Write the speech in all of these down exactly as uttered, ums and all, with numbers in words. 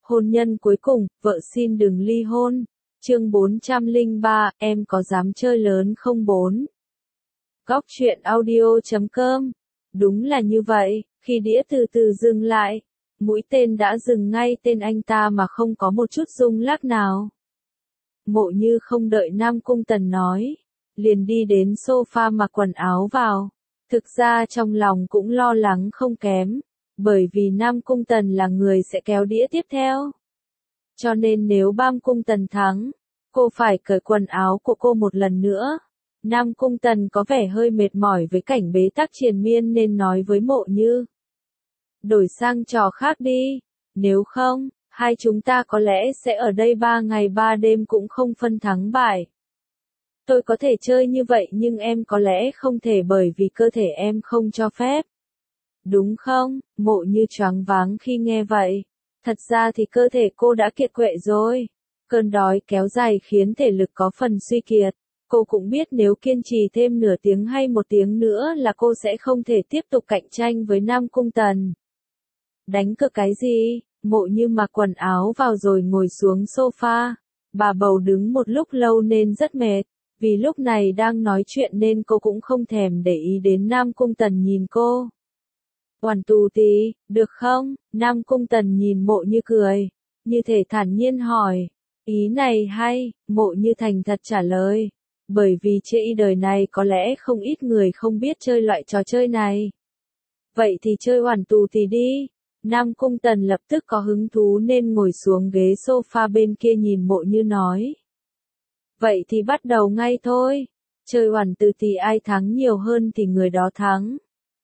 Hôn nhân cuối cùng, vợ xin đừng ly hôn. Chương bốn trăm lẻ ba, em có dám chơi lớn không bốn? Góc truyện audio chấm com. Đúng là như vậy, khi đĩa từ từ dừng lại, mũi tên đã dừng ngay tên anh ta mà không có một chút rung lắc nào. Mộ Như không đợi Nam Cung Tần nói, liền đi đến sofa mặc quần áo vào. Thực ra trong lòng cũng lo lắng không kém, bởi vì Nam Cung Tần là người sẽ kéo đĩa tiếp theo. Cho nên nếu Nam Cung Tần thắng, cô phải cởi quần áo của cô một lần nữa. Nam Cung Tần có vẻ hơi mệt mỏi với cảnh bế tắc triền miên nên nói với Mộ Như. Đổi sang trò khác đi, nếu không, hai chúng ta có lẽ sẽ ở đây ba ngày ba đêm cũng không phân thắng bại. Tôi có thể chơi như vậy nhưng em có lẽ không thể bởi vì cơ thể em không cho phép. Đúng không? Mộ Như choáng váng khi nghe vậy. Thật ra thì cơ thể cô đã kiệt quệ rồi. Cơn đói kéo dài khiến thể lực có phần suy kiệt. Cô cũng biết nếu kiên trì thêm nửa tiếng hay một tiếng nữa là cô sẽ không thể tiếp tục cạnh tranh với Nam Cung Tần. Đánh cược cái gì? Mộ Như mặc quần áo vào rồi ngồi xuống sofa. Bà bầu đứng một lúc lâu nên rất mệt. Vì lúc này đang nói chuyện nên cô cũng không thèm để ý đến Nam Cung Tần nhìn cô. Oản tù tí, được không? Nam Cung Tần nhìn Mộ Như cười. Như thể thản nhiên hỏi. Ý này hay, Mộ Như thành thật trả lời. Bởi vì trên đời này có lẽ không ít người không biết chơi loại trò chơi này. Vậy thì chơi oản tù tí đi. Nam Cung Tần lập tức có hứng thú nên ngồi xuống ghế sofa bên kia nhìn Mộ Như nói. Vậy thì bắt đầu ngay thôi. Chơi oản tù thì ai thắng nhiều hơn thì người đó thắng.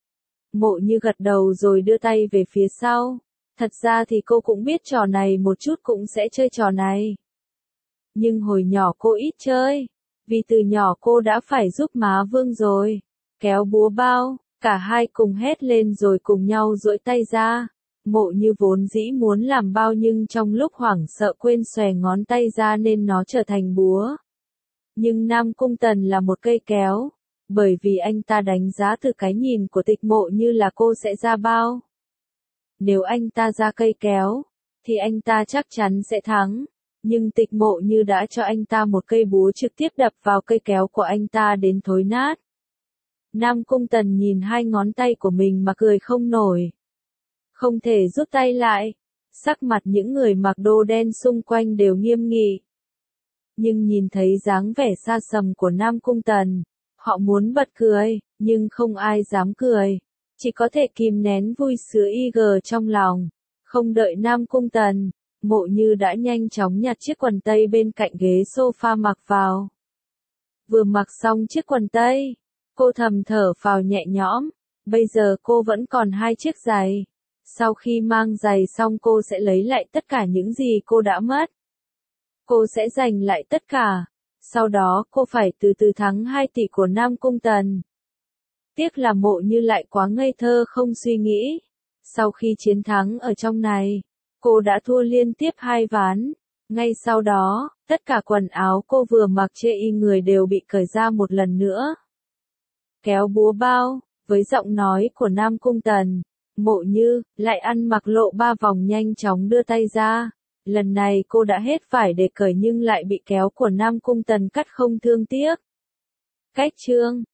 Mộ Như gật đầu rồi đưa tay về phía sau. Thật ra thì cô cũng biết trò này một chút cũng sẽ chơi trò này. Nhưng hồi nhỏ cô ít chơi. Vì từ nhỏ cô đã phải giúp má Vương rồi. Kéo búa bao, cả hai cùng hét lên rồi cùng nhau duỗi tay ra. Mộ Như vốn dĩ muốn làm bao nhưng trong lúc hoảng sợ quên xòe ngón tay ra nên nó trở thành búa. Nhưng Nam Cung Tần là một cây kéo. Bởi vì anh ta đánh giá từ cái nhìn của Tịch Mộ Như là cô sẽ ra bao. Nếu anh ta ra cây kéo, thì anh ta chắc chắn sẽ thắng. Nhưng Tịch Mộ Như đã cho anh ta một cây búa trực tiếp đập vào cây kéo của anh ta đến thối nát. Nam Cung Tần nhìn hai ngón tay của mình mà cười không nổi. Không thể rút tay lại. Sắc mặt những người mặc đồ đen xung quanh đều nghiêm nghị. Nhưng nhìn thấy dáng vẻ xa sầm của Nam Cung Tần, họ muốn bật cười, nhưng không ai dám cười. Chỉ có thể kìm nén vui sướng y gờ trong lòng. Không đợi Nam Cung Tần, Mộ Như đã nhanh chóng nhặt chiếc quần tây bên cạnh ghế sofa mặc vào. Vừa mặc xong chiếc quần tây, cô thầm thở phào nhẹ nhõm. Bây giờ cô vẫn còn hai chiếc giày. Sau khi mang giày xong cô sẽ lấy lại tất cả những gì cô đã mất. Cô sẽ giành lại tất cả. Sau đó cô phải từ từ thắng hai tỷ của Nam Cung Tần. Tiếc là Mộ Như lại quá ngây thơ không suy nghĩ. Sau khi chiến thắng ở trong này, cô đã thua liên tiếp hai ván. Ngay sau đó, tất cả quần áo cô vừa mặc trên y người đều bị cởi ra một lần nữa. Kéo búa bao, với giọng nói của Nam Cung Tần, Mộ Như lại ăn mặc lộ ba vòng nhanh chóng đưa tay ra. Lần này cô đã hết phải để cởi nhưng lại bị kéo của Nam Cung Tần cắt không thương tiếc. Cách chương